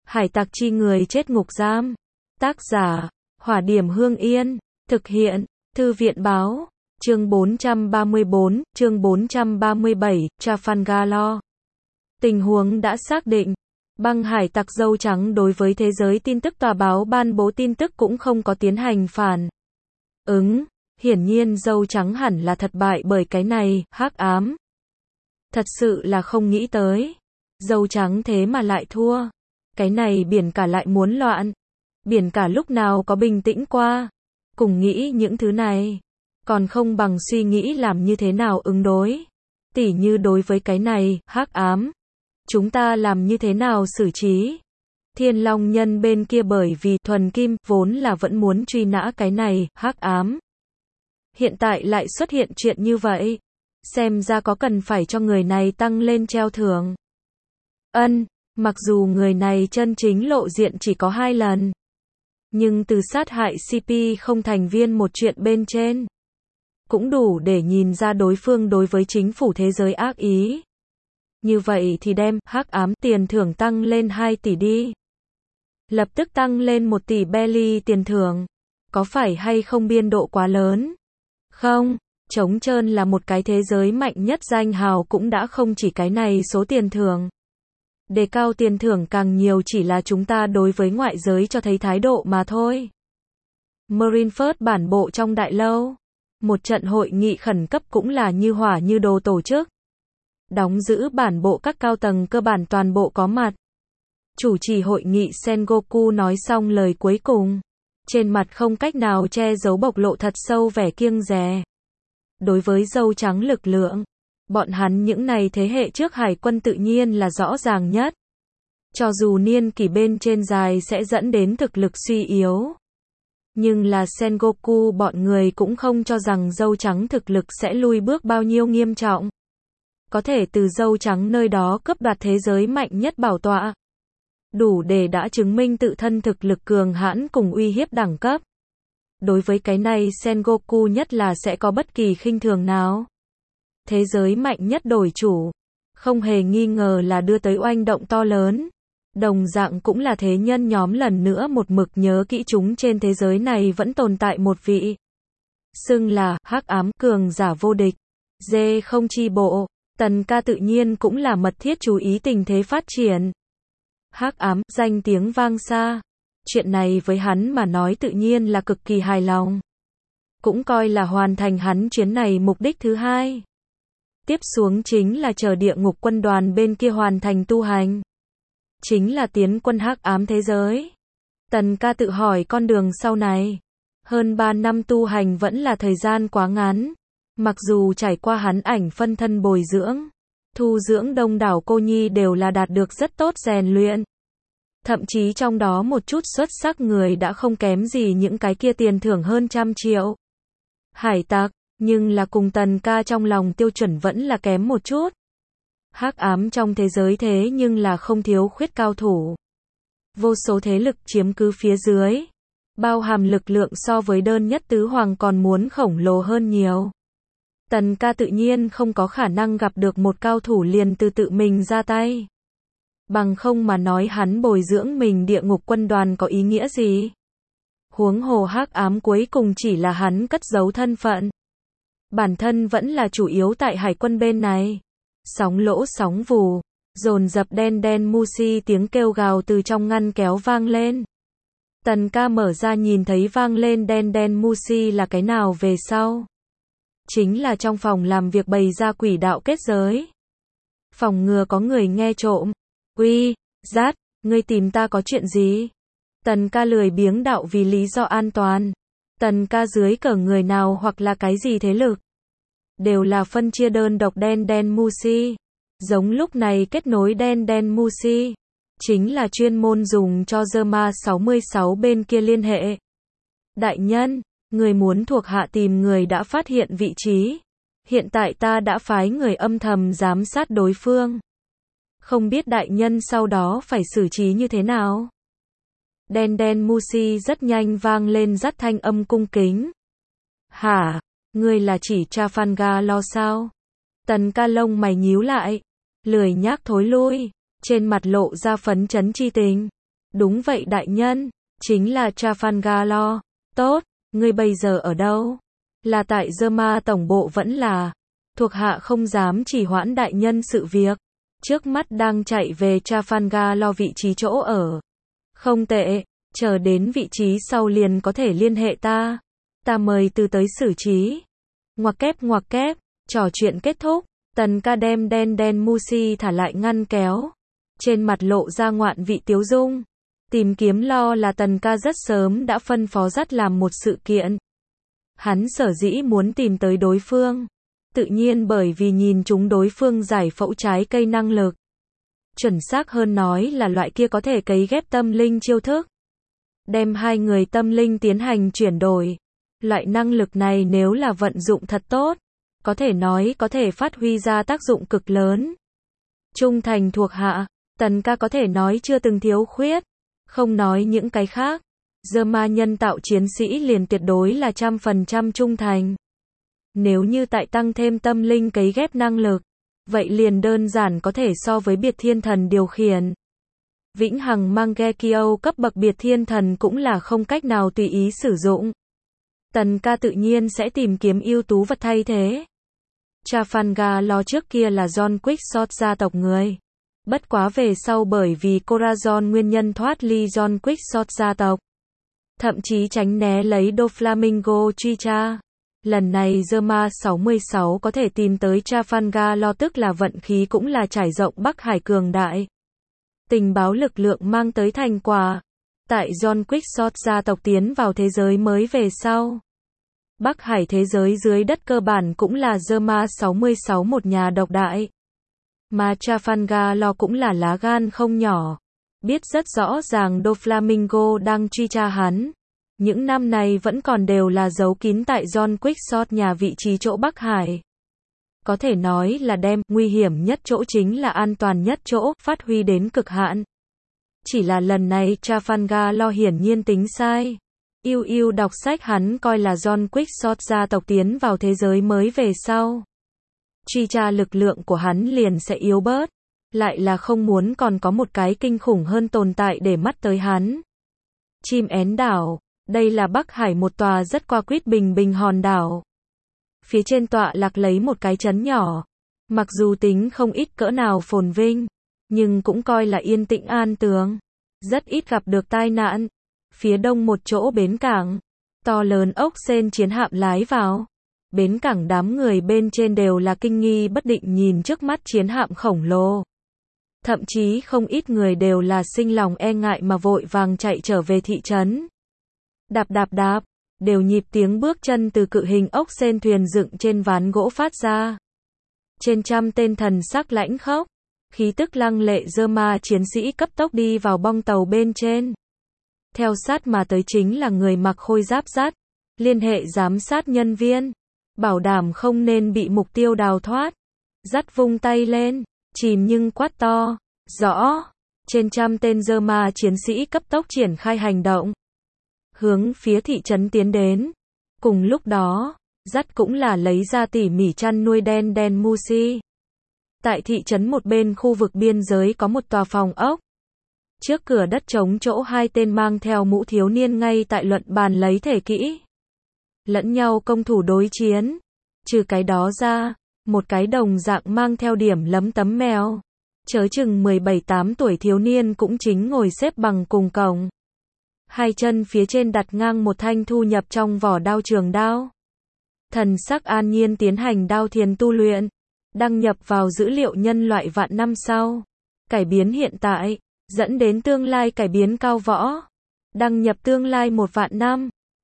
Hải tặc chi người chết ngục giam. Tác giả, Hỏa Điểm Hương Yên. Thực hiện, Thư viện báo. Chương 434, chương 437, Trafalgar. Tình huống đã xác định. Băng hải tặc dâu trắng đối với thế giới tin tức tòa báo ban bố tin tức cũng không có tiến hành phản ứng. Hiển nhiên dâu trắng hẳn là thất bại bởi cái này, hắc ám. Thật sự là không nghĩ tới. Dâu trắng thế mà lại thua. Cái này biển cả lại muốn loạn. Biển cả lúc nào có bình tĩnh qua. Cùng nghĩ những thứ này. Còn không bằng suy nghĩ làm như thế nào ứng đối. Tỉ như đối với cái này, hắc ám. Chúng ta làm như thế nào xử trí? Thiên Long Nhân bên kia bởi vì thuần kim vốn là vẫn muốn truy nã cái này, hắc ám. Hiện tại lại xuất hiện chuyện như vậy. Xem ra có cần phải cho người này tăng lên treo thưởng. Mặc dù người này chân chính lộ diện chỉ có 2 lần. Nhưng từ sát hại CP không thành viên một chuyện bên trên. Cũng đủ để nhìn ra đối phương đối với chính phủ thế giới ác ý. Như vậy thì đem hắc ám tiền thưởng tăng lên 2 tỷ đi. Lập tức tăng lên 1 tỷ belly tiền thưởng. Có phải hay không biên độ quá lớn? Không, trống trơn là một cái thế giới mạnh nhất danh hào cũng đã không chỉ cái này số tiền thưởng. Đề cao tiền thưởng càng nhiều chỉ là chúng ta đối với ngoại giới cho thấy thái độ mà thôi. Marineford bản bộ trong đại lâu. Một trận hội nghị khẩn cấp cũng là như hỏa như đồ tổ chức. Đóng giữ bản bộ các cao tầng cơ bản toàn bộ có mặt. Chủ trì hội nghị Sengoku nói xong lời cuối cùng. Trên mặt không cách nào che giấu bộc lộ thật sâu vẻ kiêng dè. Đối với dâu trắng lực lượng, bọn hắn những này thế hệ trước hải quân tự nhiên là rõ ràng nhất. Cho dù niên kỷ bên trên dài sẽ dẫn đến thực lực suy yếu. Nhưng là Sengoku bọn người cũng không cho rằng dâu trắng thực lực sẽ lùi bước bao nhiêu nghiêm trọng. Có thể từ dâu trắng nơi đó cướp đoạt thế giới mạnh nhất bảo tọa. Đủ để đã chứng minh tự thân thực lực cường hãn cùng uy hiếp đẳng cấp. Đối với cái này Sengoku nhất là sẽ có bất kỳ khinh thường nào. Thế giới mạnh nhất đổi chủ. Không hề nghi ngờ là đưa tới oanh động to lớn. Đồng dạng cũng là thế nhân nhóm lần nữa một mực nhớ kỹ chúng trên thế giới này vẫn tồn tại một vị. Xưng là hắc ám cường giả vô địch. Dê không chi bộ. Tần ca tự nhiên cũng là mật thiết chú ý tình thế phát triển. Hắc ám, danh tiếng vang xa. Chuyện này với hắn mà nói tự nhiên là cực kỳ hài lòng. Cũng coi là hoàn thành hắn chuyến này mục đích thứ 2. Tiếp xuống chính là chờ địa ngục quân đoàn bên kia hoàn thành tu hành. Chính là tiến quân hắc ám thế giới. Tần ca tự hỏi con đường sau này. Hơn 3 năm tu hành vẫn là thời gian quá ngắn. Mặc dù trải qua hắn ảnh phân thân bồi dưỡng, thu dưỡng đông đảo cô nhi đều là đạt được rất tốt rèn luyện. Thậm chí trong đó một chút xuất sắc người đã không kém gì những cái kia tiền thưởng hơn 100 triệu. Hải tặc, nhưng là cùng tần ca trong lòng tiêu chuẩn vẫn là kém một chút. Hắc ám trong thế giới thế nhưng là không thiếu khuyết cao thủ. Vô số thế lực chiếm cứ phía dưới. Bao hàm lực lượng so với đơn nhất tứ hoàng còn muốn khổng lồ hơn nhiều. Tần ca tự nhiên không có khả năng gặp được một cao thủ liền từ tự mình ra tay. Bằng không mà nói hắn bồi dưỡng mình địa ngục quân đoàn có ý nghĩa gì? Huống hồ hắc ám cuối cùng chỉ là hắn cất giấu thân phận. Bản thân vẫn là chủ yếu tại hải quân bên này. Sóng lỗ sóng vù, dồn dập đen đen Musi tiếng kêu gào từ trong ngăn kéo vang lên. Tần ca mở ra nhìn thấy vang lên đen đen Musi là cái nào về sau. Chính là trong phòng làm việc bày ra quỷ đạo kết giới. Phòng ngừa có người nghe trộm. Uy, Rát, ngươi tìm ta có chuyện gì? Tần ca lười biếng đạo vì lý do an toàn. Tần ca dưới cờ người nào hoặc là cái gì thế lực. Đều là phân chia đơn độc đen đen Musi. Giống lúc này kết nối đen đen Musi. Chính là chuyên môn dùng cho Zerma 66 bên kia liên hệ. Đại nhân, người muốn thuộc hạ tìm người đã phát hiện vị trí. Hiện tại ta đã phái người âm thầm giám sát đối phương. Không biết đại nhân sau đó phải xử trí như thế nào? Đen đen Musi rất nhanh vang lên dắt thanh âm cung kính. Hả? Ngươi là chỉ Trafalgar lo sao? Tần ca lông mày nhíu lại. Lười nhác thối lui. Trên mặt lộ ra phấn chấn chi tình. Đúng vậy đại nhân, chính là Trafalgar. Tốt, ngươi bây giờ ở đâu? Là tại Zerma tổng bộ vẫn là. Thuộc hạ không dám trì hoãn đại nhân sự việc. Trước mắt đang chạy về Trafalgar vị trí chỗ ở. Không tệ, chờ đến vị trí sau liền có thể liên hệ ta. Ta mời từ tới xử trí. Ngoặc kép, trò chuyện kết thúc. Tần ca đem đen Musi thả lại ngăn kéo. Trên mặt lộ ra ngoạn vị tiếu dung. Tìm kiếm lo là tần ca rất sớm đã phân phó dắt làm một sự kiện. Hắn sở dĩ muốn tìm tới đối phương. Tự nhiên bởi vì nhìn chúng đối phương giải phẫu trái cây năng lực. Chuẩn xác hơn nói là loại kia có thể cấy ghép tâm linh chiêu thức. Đem hai người tâm linh tiến hành chuyển đổi. Loại năng lực này nếu là vận dụng thật tốt, có thể nói có thể phát huy ra tác dụng cực lớn. Trung thành thuộc hạ, tần ca có thể nói chưa từng thiếu khuyết. Không nói những cái khác. Zerma nhân tạo chiến sĩ liền tuyệt đối là 100% trung thành. Nếu như tại tăng thêm tâm linh cấy ghép năng lực, vậy liền đơn giản có thể so với biệt thiên thần điều khiển. Vĩnh hằng Mangekyo cấp bậc biệt thiên thần cũng là không cách nào tùy ý sử dụng. Tần ca tự nhiên sẽ tìm kiếm ưu tú vật thay thế. Trafalgar trước kia là John Quixote gia tộc người. Bất quá về sau bởi vì Corazon nguyên nhân thoát ly John Quixote gia tộc. Thậm chí tránh né lấy Doflamingo truy tra. Lần này Zerma 66 có thể tìm tới Trafalgar tức là vận khí cũng là trải rộng Bắc Hải cường đại. Tình báo lực lượng mang tới thành quả. Tại John Quixote gia tộc tiến vào thế giới mới về sau. Bắc Hải thế giới dưới đất cơ bản cũng là Zerma 66 một nhà độc đại. Mà Trafalgar cũng là lá gan không nhỏ. Biết rất rõ ràng Doflamingo đang truy tra hắn. Những năm này vẫn còn đều là giấu kín tại John Quixote nhà vị trí chỗ Bắc Hải. Có thể nói là đem nguy hiểm nhất chỗ chính là an toàn nhất chỗ phát huy đến cực hạn. Chỉ là lần này Trafalgar hiển nhiên tính sai. Yêu đọc sách hắn coi là John Quixote gia tộc tiến vào thế giới mới về sau. Truy tra lực lượng của hắn liền sẽ yếu bớt. Lại là không muốn còn có một cái kinh khủng hơn tồn tại để mắt tới hắn. Chim én đảo. Đây là Bắc Hải một tòa rất qua quýt bình hòn đảo. Phía trên tọa lạc lấy một cái trấn nhỏ. Mặc dù tính không ít cỡ nào phồn vinh, nhưng cũng coi là yên tĩnh an tường. Rất ít gặp được tai nạn. Phía đông một chỗ bến cảng. To lớn ốc sên chiến hạm lái vào. Bến cảng đám người bên trên đều là kinh nghi bất định nhìn trước mắt chiến hạm khổng lồ. Thậm chí không ít người đều là sinh lòng e ngại mà vội vàng chạy trở về thị trấn. Đạp, đều nhịp tiếng bước chân từ cự hình ốc sên thuyền dựng trên ván gỗ phát ra. Trên trăm tên thần sắc lãnh khốc, khí tức lăng lệ Zerma chiến sĩ cấp tốc đi vào bong tàu bên trên. Theo sát mà tới chính là người mặc khôi giáp dắt, liên hệ giám sát nhân viên, bảo đảm không nên bị mục tiêu đào thoát. Dắt vung tay lên, chìm nhưng quát to, rõ. Trên trăm tên Zerma chiến sĩ cấp tốc triển khai hành động. Hướng phía thị trấn tiến đến. Cùng lúc đó, dắt cũng là lấy ra tỉ mỉ chăn nuôi đen Musi. Tại thị trấn một bên khu vực biên giới có một tòa phòng ốc. Trước cửa đất trống chỗ hai tên mang theo mũ thiếu niên ngay tại luận bàn lấy thể kỹ. Lẫn nhau công thủ đối chiến. Trừ cái đó ra, một cái đồng dạng mang theo điểm lấm tấm mèo. Chớ chừng 17-8 tuổi thiếu niên cũng chính ngồi xếp bằng cùng cổng. Hai chân phía trên đặt ngang một thanh thu nhập trong vỏ đao trường đao. Thần sắc an nhiên tiến hành đao thiền tu luyện. Đăng nhập vào dữ liệu nhân loại vạn năm sau. Cải biến hiện tại, dẫn đến tương lai cải biến cao võ. Đăng nhập tương lai 1 vạn năm.